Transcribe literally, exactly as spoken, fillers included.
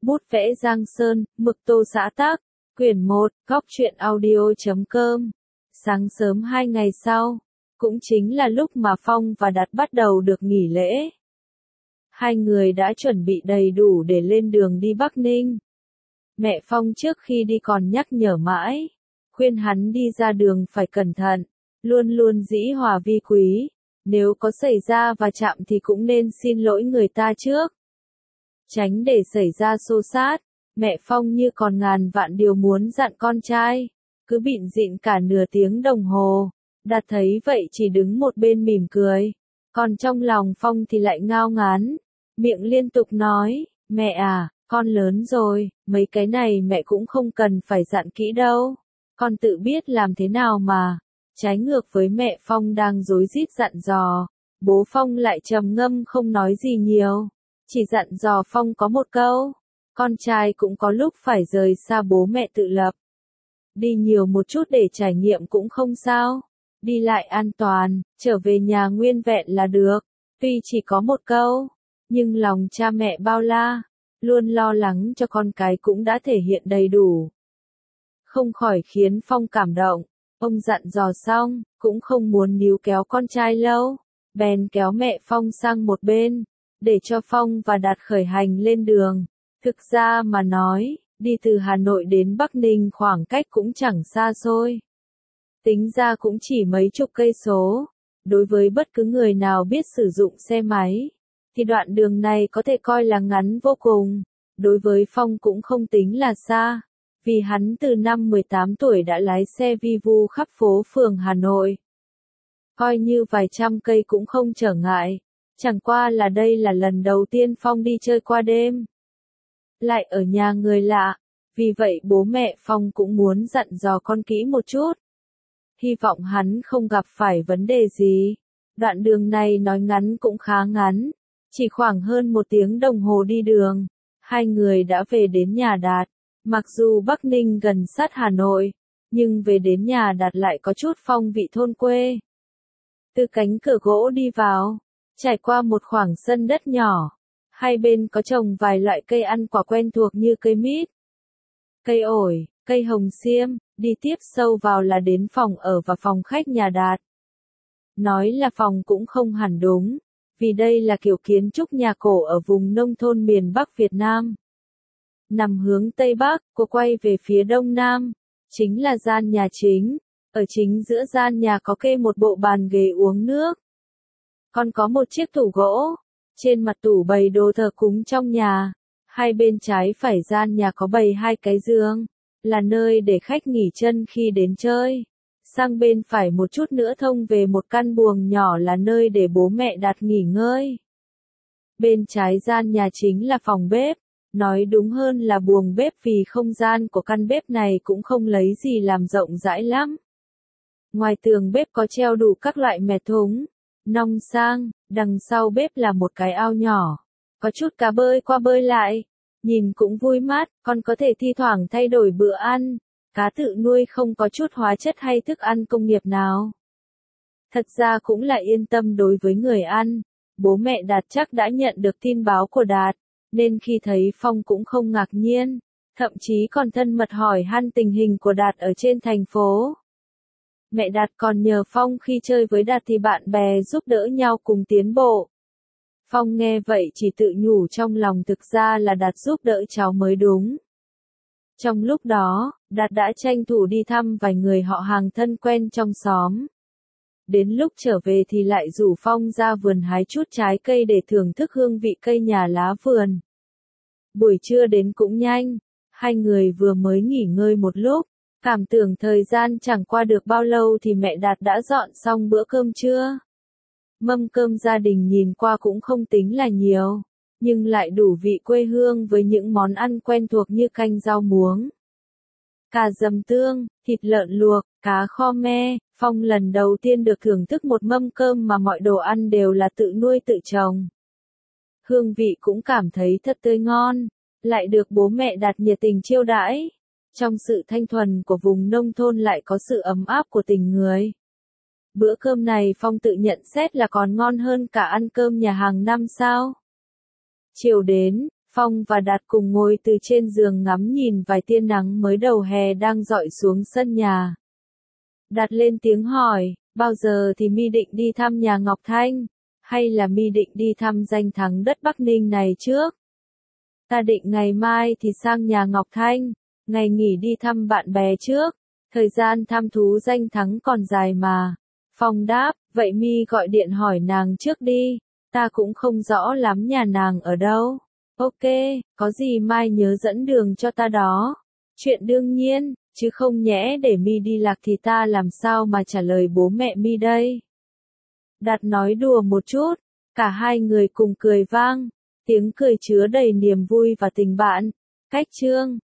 Bút vẽ Giang Sơn, mực tô xã tác, quyển một, góc truyện audio chấm com. Sáng sớm hai ngày sau, cũng chính là lúc mà Phong và Đạt bắt đầu được nghỉ lễ. Hai người đã chuẩn bị đầy đủ để lên đường đi Bắc Ninh. Mẹ Phong trước khi đi còn nhắc nhở mãi, khuyên hắn đi ra đường phải cẩn thận, luôn luôn dĩ hòa vi quý, nếu có xảy ra va chạm thì cũng nên xin lỗi người ta trước. Tránh để xảy ra xô xát, mẹ Phong như còn ngàn vạn điều muốn dặn con trai, cứ bịn dịn cả nửa tiếng đồng hồ. Đạt thấy vậy chỉ đứng một bên mỉm cười, còn trong lòng Phong thì lại ngao ngán, miệng liên tục nói, mẹ à, con lớn rồi, mấy cái này mẹ cũng không cần phải dặn kỹ đâu, con tự biết làm thế nào mà. Trái ngược với mẹ Phong đang rối rít dặn dò, bố Phong lại trầm ngâm không nói gì nhiều, chỉ dặn dò Phong có một câu, con trai cũng có lúc phải rời xa bố mẹ tự lập. Đi nhiều một chút để trải nghiệm cũng không sao, đi lại an toàn, trở về nhà nguyên vẹn là được. Tuy chỉ có một câu, nhưng lòng cha mẹ bao la, luôn lo lắng cho con cái cũng đã thể hiện đầy đủ. Không khỏi khiến Phong cảm động, ông dặn dò xong, cũng không muốn níu kéo con trai lâu, bèn kéo mẹ Phong sang một bên, để cho Phong và Đạt khởi hành lên đường. Thực ra mà nói, đi từ Hà Nội đến Bắc Ninh khoảng cách cũng chẳng xa xôi. Tính ra cũng chỉ mấy chục cây số. Đối với bất cứ người nào biết sử dụng xe máy, thì đoạn đường này có thể coi là ngắn vô cùng. Đối với Phong cũng không tính là xa, vì hắn từ năm mười tám tuổi đã lái xe vi vu khắp phố phường Hà Nội. Coi như vài trăm cây cũng không trở ngại, chẳng qua là đây là lần đầu tiên Phong đi chơi qua đêm. Lại ở nhà người lạ, vì vậy bố mẹ Phong cũng muốn dặn dò con kỹ một chút. Hy vọng hắn không gặp phải vấn đề gì. Đoạn đường này nói ngắn cũng khá ngắn, chỉ khoảng hơn một tiếng đồng hồ đi đường, hai người đã về đến nhà Đạt. Mặc dù Bắc Ninh gần sát Hà Nội, nhưng về đến nhà Đạt lại có chút phong vị thôn quê. Từ cánh cửa gỗ đi vào, trải qua một khoảng sân đất nhỏ, hai bên có trồng vài loại cây ăn quả quen thuộc như cây mít, cây ổi, cây hồng xiêm. Đi tiếp sâu vào là đến phòng ở và phòng khách nhà Đạt. Nói là phòng cũng không hẳn đúng, vì đây là kiểu kiến trúc nhà cổ ở vùng nông thôn miền Bắc Việt Nam. Nằm hướng Tây Bắc, cô quay về phía Đông Nam, chính là gian nhà chính. Ở chính giữa gian nhà có kê một bộ bàn ghế uống nước. Còn có một chiếc tủ gỗ, trên mặt tủ bày đồ thờ cúng trong nhà. Hai bên trái phải gian nhà có bày hai cái giường, là nơi để khách nghỉ chân khi đến chơi. Sang bên phải một chút nữa thông về một căn buồng nhỏ là nơi để bố mẹ Đạt nghỉ ngơi. Bên trái gian nhà chính là phòng bếp, nói đúng hơn là buồng bếp vì không gian của căn bếp này cũng không lấy gì làm rộng rãi lắm. Ngoài tường bếp có treo đủ các loại mẻ thúng, nong sang, đằng sau bếp là một cái ao nhỏ, có chút cá bơi qua bơi lại. Nhìn cũng vui mắt, còn có thể thi thoảng thay đổi bữa ăn. Cá tự nuôi không có chút hóa chất hay thức ăn công nghiệp nào. Thật ra cũng là yên tâm đối với người ăn. Bố mẹ Đạt chắc đã nhận được tin báo của Đạt, nên khi thấy Phong cũng không ngạc nhiên, thậm chí còn thân mật hỏi han tình hình của Đạt ở trên thành phố. Mẹ Đạt còn nhờ Phong khi chơi với Đạt thì bạn bè giúp đỡ nhau cùng tiến bộ. Phong nghe vậy chỉ tự nhủ trong lòng thực ra là Đạt giúp đỡ cháu mới đúng. Trong lúc đó, Đạt đã tranh thủ đi thăm vài người họ hàng thân quen trong xóm. Đến lúc trở về thì lại rủ Phong ra vườn hái chút trái cây để thưởng thức hương vị cây nhà lá vườn. Buổi trưa đến cũng nhanh, hai người vừa mới nghỉ ngơi một lúc, cảm tưởng thời gian chẳng qua được bao lâu thì mẹ Đạt đã dọn xong bữa cơm trưa. Mâm cơm gia đình nhìn qua cũng không tính là nhiều, nhưng lại đủ vị quê hương với những món ăn quen thuộc như canh rau muống, cà dầm tương, thịt lợn luộc, cá kho me. Phong lần đầu tiên được thưởng thức một mâm cơm mà mọi đồ ăn đều là tự nuôi tự trồng. Hương vị cũng cảm thấy thật tươi ngon, lại được bố mẹ Đạt nhiệt tình chiêu đãi. Trong sự thanh thuần của vùng nông thôn lại có sự ấm áp của tình người. Bữa cơm này Phong tự nhận xét là còn ngon hơn cả ăn cơm nhà hàng năm sao. Chiều đến, Phong và Đạt cùng ngồi từ trên giường ngắm nhìn vài tia nắng mới đầu hè đang dọi xuống sân nhà. Đạt lên tiếng hỏi, bao giờ thì mi định đi thăm nhà Ngọc Thanh, hay là mi định đi thăm danh thắng đất Bắc Ninh này trước? Ta định ngày mai thì sang nhà Ngọc Thanh, ngày nghỉ đi thăm bạn bè trước, thời gian thăm thú danh thắng còn dài mà. Phong đáp, vậy mi gọi điện hỏi nàng trước đi, ta cũng không rõ lắm nhà nàng ở đâu. Ok, có gì mai nhớ dẫn đường cho ta đó. Chuyện đương nhiên, chứ không nhẽ để mi đi lạc thì ta làm sao mà trả lời bố mẹ mi đây. Đạt nói đùa một chút, cả hai người cùng cười vang, tiếng cười chứa đầy niềm vui và tình bạn. Cách chương